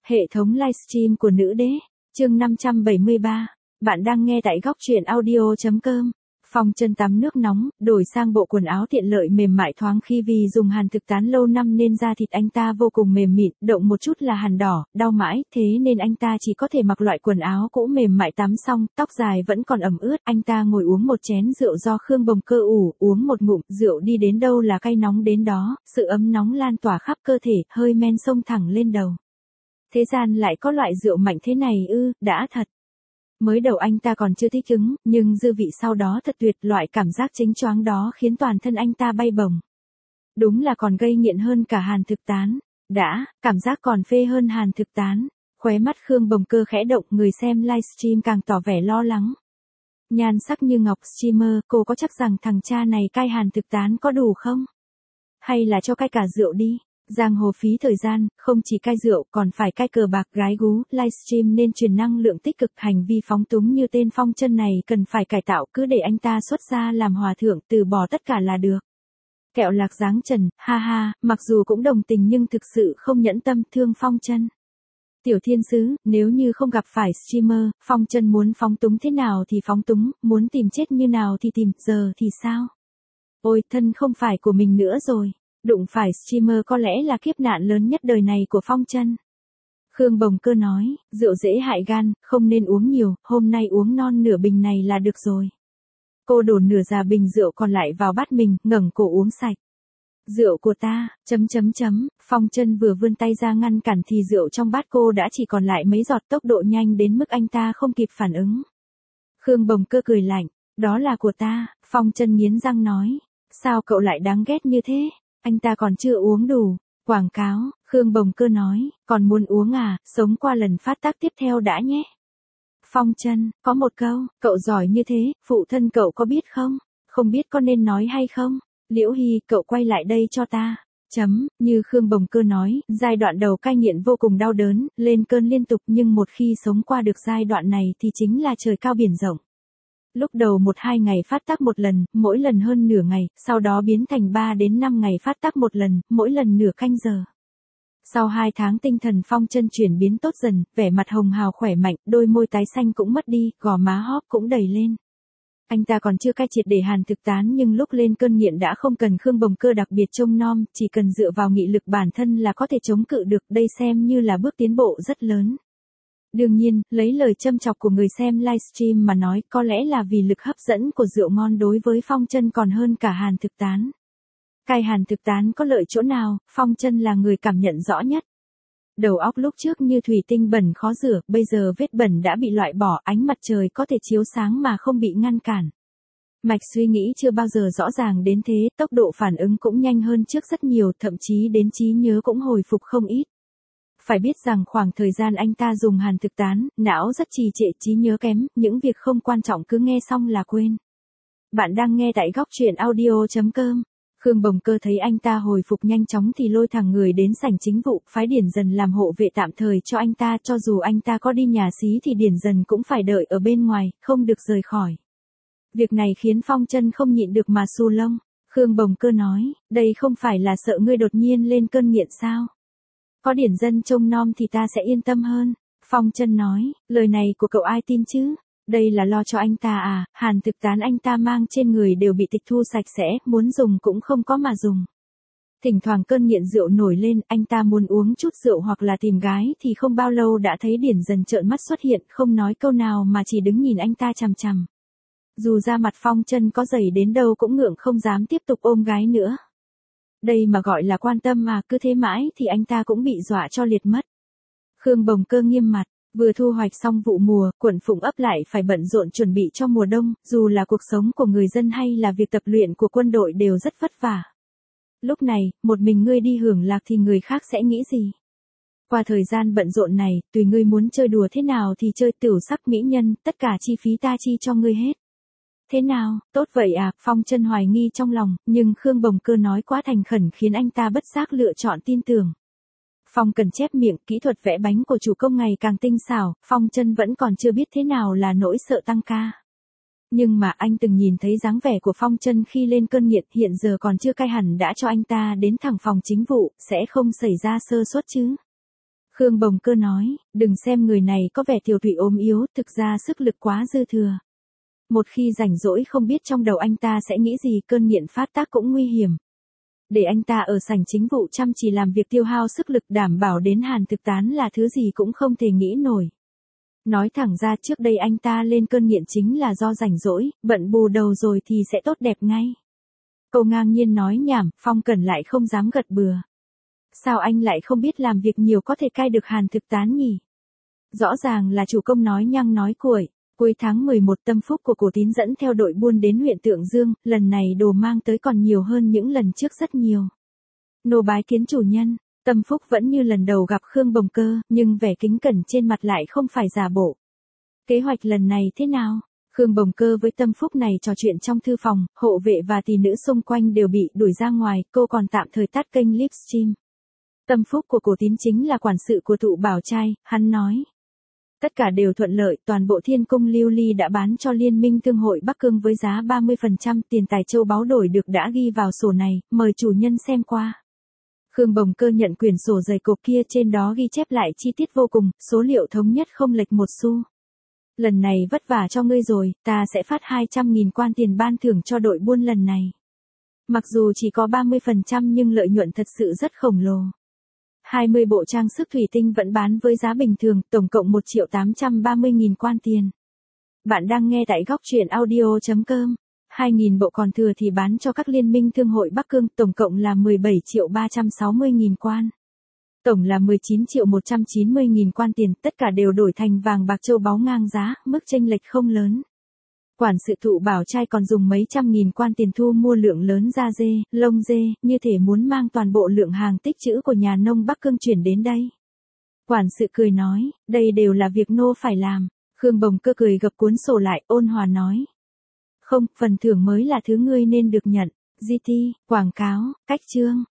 Hệ thống livestream của nữ đế, chương 573. Bạn đang nghe tại góc truyện audio.com. Phong Chân tắm nước nóng, đổi sang bộ quần áo tiện lợi mềm mại thoáng khi vì dùng hàn thực tán lâu năm nên da thịt anh ta vô cùng mềm mịn, động một chút là hằn đỏ, đau mãi, thế nên anh ta chỉ có thể mặc loại quần áo cũ mềm mại tắm xong, tóc dài vẫn còn ẩm ướt, anh ta ngồi uống một chén rượu do Khương Bồng Cơ ủ, uống một ngụm, rượu đi đến đâu là cay nóng đến đó, sự ấm nóng lan tỏa khắp cơ thể, hơi men xông thẳng lên đầu. Thế gian lại có loại rượu mạnh thế này ư, đã thật. Mới đầu anh ta còn chưa thích ứng, nhưng dư vị sau đó thật tuyệt, loại cảm giác chênh choáng đó khiến toàn thân anh ta bay bổng. Đúng là còn gây nghiện hơn cả hàn thực tán. Cảm giác còn phê hơn hàn thực tán. Khóe mắt Khương Bồng Cơ khẽ động, người xem livestream càng tỏ vẻ lo lắng. Nhan sắc như ngọc streamer, cô có chắc rằng thằng cha này cai hàn thực tán có đủ không? Hay là cho cai cả rượu đi? Giang hồ phí thời gian, không chỉ cai rượu còn phải cai cờ bạc gái gú, livestream nên truyền năng lượng tích cực, hành vi phóng túng như tên Phong Chân này cần phải cải tạo, cứ để anh ta xuất gia làm hòa thượng, từ bỏ tất cả là được. Kẹo lạc dáng trần, ha ha, mặc dù cũng đồng tình nhưng thực sự không nhẫn tâm thương Phong Chân. Tiểu thiên sứ, nếu như không gặp phải streamer, Phong Chân muốn phóng túng thế nào thì phóng túng, muốn tìm chết như nào thì tìm, giờ thì sao? Ôi, thân không phải của mình nữa rồi. Đụng phải streamer có lẽ là kiếp nạn lớn nhất đời này của Phong Chân. Khương Bồng Cơ nói, rượu dễ hại gan, không nên uống nhiều, hôm nay uống non nửa bình này là được rồi. Cô đổ nửa già bình rượu còn lại vào bát mình, ngẩng cổ uống sạch. Rượu của ta, Phong Chân vừa vươn tay ra ngăn cản thì rượu trong bát cô đã chỉ còn lại mấy giọt, tốc độ nhanh đến mức anh ta không kịp phản ứng. Khương Bồng Cơ cười lạnh, đó là của ta, Phong Chân nghiến răng nói, sao cậu lại đáng ghét như thế? Anh ta còn chưa uống đủ. Quảng cáo, Khương Bồng Cơ nói, còn muốn uống à, sống qua lần phát tác tiếp theo đã nhé. Phong Chân, có một câu, cậu giỏi như thế, phụ thân cậu có biết không? Không biết có nên nói hay không? Liễu Hy, cậu quay lại đây cho ta. Như Khương Bồng Cơ nói, giai đoạn đầu cai nghiện vô cùng đau đớn, lên cơn liên tục nhưng một khi sống qua được giai đoạn này thì chính là trời cao biển rộng. Lúc đầu 1-2 ngày phát tác một lần, mỗi lần hơn nửa ngày, sau đó biến thành 3 đến 5 ngày phát tác một lần, mỗi lần nửa canh giờ. Sau 2 tháng tinh thần Phong Chân chuyển biến tốt dần, vẻ mặt hồng hào khỏe mạnh, đôi môi tái xanh cũng mất đi, gò má hóp cũng đầy lên. Anh ta còn chưa cai triệt để hàn thực tán nhưng lúc lên cơn nghiện đã không cần Khương Bồng Cơ đặc biệt trông nom, chỉ cần dựa vào nghị lực bản thân là có thể chống cự được, đây xem như là bước tiến bộ rất lớn. Đương nhiên, lấy lời châm chọc của người xem livestream mà nói, có lẽ là vì lực hấp dẫn của rượu ngon đối với Phong Chân còn hơn cả hàn thực tán. Cai hàn thực tán có lợi chỗ nào, Phong Chân là người cảm nhận rõ nhất. Đầu óc lúc trước như thủy tinh bẩn khó rửa, bây giờ vết bẩn đã bị loại bỏ, ánh mặt trời có thể chiếu sáng mà không bị ngăn cản. Mạch suy nghĩ chưa bao giờ rõ ràng đến thế, tốc độ phản ứng cũng nhanh hơn trước rất nhiều, thậm chí đến trí nhớ cũng hồi phục không ít. Phải biết rằng khoảng thời gian anh ta dùng hàn thực tán, não rất trì trệ, trí nhớ kém, những việc không quan trọng cứ nghe xong là quên. Bạn đang nghe tại góc truyện audio.com. Khương Bồng Cơ thấy anh ta hồi phục nhanh chóng thì lôi thẳng người đến sảnh chính vụ, phái Điển Dần làm hộ vệ tạm thời cho anh ta, cho dù anh ta có đi nhà xí thì Điển Dần cũng phải đợi ở bên ngoài, không được rời khỏi. Việc này khiến Phong Chân không nhịn được mà xù lông. Khương Bồng Cơ nói, đây không phải là sợ ngươi đột nhiên lên cơn nghiện sao? Có Điển Dần trông nom thì ta sẽ yên tâm hơn. Phong Chân nói, lời này của cậu ai tin chứ? Đây là lo cho anh ta à, hàn thực tán anh ta mang trên người đều bị tịch thu sạch sẽ, muốn dùng cũng không có mà dùng. Thỉnh thoảng cơn nghiện rượu nổi lên, anh ta muốn uống chút rượu hoặc là tìm gái thì không bao lâu đã thấy Điển Dần trợn mắt xuất hiện, không nói câu nào mà chỉ đứng nhìn anh ta chằm chằm. Dù da mặt Phong Chân có dày đến đâu cũng ngượng không dám tiếp tục ôm gái nữa. Đây mà gọi là quan tâm mà, cứ thế mãi thì anh ta cũng bị dọa cho liệt mất. Khương Bồng Cơ nghiêm mặt, vừa thu hoạch xong vụ mùa, quận Phụng ấp lại phải bận rộn chuẩn bị cho mùa đông, dù là cuộc sống của người dân hay là việc tập luyện của quân đội đều rất vất vả. Lúc này, một mình ngươi đi hưởng lạc thì người khác sẽ nghĩ gì? Qua thời gian bận rộn này, tùy ngươi muốn chơi đùa thế nào thì chơi, tửu sắc mỹ nhân, tất cả chi phí ta chi cho ngươi hết. Thế nào, tốt vậy à, Phong Chân hoài nghi trong lòng, nhưng Khương Bồng Cơ nói quá thành khẩn khiến anh ta bất giác lựa chọn tin tưởng. Phong Cần chép miệng, kỹ thuật vẽ bánh của chủ công ngày càng tinh xảo, Phong Chân vẫn còn chưa biết thế nào là nỗi sợ tăng ca. Nhưng mà anh từng nhìn thấy dáng vẻ của Phong Chân khi lên cơn nghiện, hiện giờ còn chưa cai hẳn đã cho anh ta đến thẳng phòng chính vụ, sẽ không xảy ra sơ suất chứ. Khương Bồng Cơ nói, đừng xem người này có vẻ tiều tụy ốm yếu, thực ra sức lực quá dư thừa. Một khi rảnh rỗi không biết trong đầu anh ta sẽ nghĩ gì, cơn nghiện phát tác cũng nguy hiểm. Để anh ta ở sảnh chính vụ chăm chỉ làm việc tiêu hao sức lực, đảm bảo đến Hàn Thực tán là thứ gì cũng không thể nghĩ nổi. Nói thẳng ra trước đây anh ta lên cơn nghiện chính là do rảnh rỗi, bận bù đầu rồi thì sẽ tốt đẹp ngay. Cô ngang nhiên nói nhảm, Phong Cẩn lại không dám gật bừa. Sao anh lại không biết làm việc nhiều có thể cai được Hàn Thực tán nhỉ? Rõ ràng là chủ công nói nhăng nói cuội. Cuối tháng 11 Tâm Phúc của Cổ Tín dẫn theo đội buôn đến huyện Tượng Dương, lần này đồ mang tới còn nhiều hơn những lần trước rất nhiều. Nô bái kiến chủ nhân, Tâm Phúc vẫn như lần đầu gặp Khương Bồng Cơ, nhưng vẻ kính cẩn trên mặt lại không phải giả bộ. Kế hoạch lần này thế nào? Khương Bồng Cơ với Tâm Phúc này trò chuyện trong thư phòng, hộ vệ và tỷ nữ xung quanh đều bị đuổi ra ngoài, cô còn tạm thời tắt kênh livestream. Tâm Phúc của Cổ Tín chính là quản sự của Thụ Bảo Trai, hắn nói. Tất cả đều thuận lợi, toàn bộ Thiên Cung Lưu Ly đã bán cho Liên minh Thương hội Bắc Cương với giá 30%, tiền tài châu báu đổi được đã ghi vào sổ này, mời chủ nhân xem qua. Khương Bồng Cơ nhận quyển sổ dày cộp kia, trên đó ghi chép lại chi tiết vô cùng, số liệu thống nhất không lệch một xu. Lần này vất vả cho ngươi rồi, ta sẽ phát 200.000 quan tiền ban thưởng cho đội buôn lần này. Mặc dù chỉ có 30% nhưng lợi nhuận thật sự rất khổng lồ. 20 bộ trang sức thủy tinh vẫn bán với giá bình thường, tổng cộng 1.830.000 quan tiền. Bạn đang nghe tại góc truyện audio.com. 2.000 bộ còn thừa thì bán cho các liên minh thương hội Bắc Cương, tổng cộng là 17.360.000 quan. Tổng là 19.190.000 quan tiền, tất cả đều đổi thành vàng bạc châu báu ngang giá, mức chênh lệch không lớn. Quản sự Thụ Bảo Trai còn dùng mấy trăm nghìn quan tiền thu mua lượng lớn da dê, lông dê, như thể muốn mang toàn bộ lượng hàng tích trữ của nhà nông Bắc Cương chuyển đến đây. Quản sự cười nói, đây đều là việc nô phải làm. Khương Bồng Cơ cười gập cuốn sổ lại, ôn hòa nói. Không, phần thưởng mới là thứ ngươi nên được nhận. GT, quảng cáo, cách chương.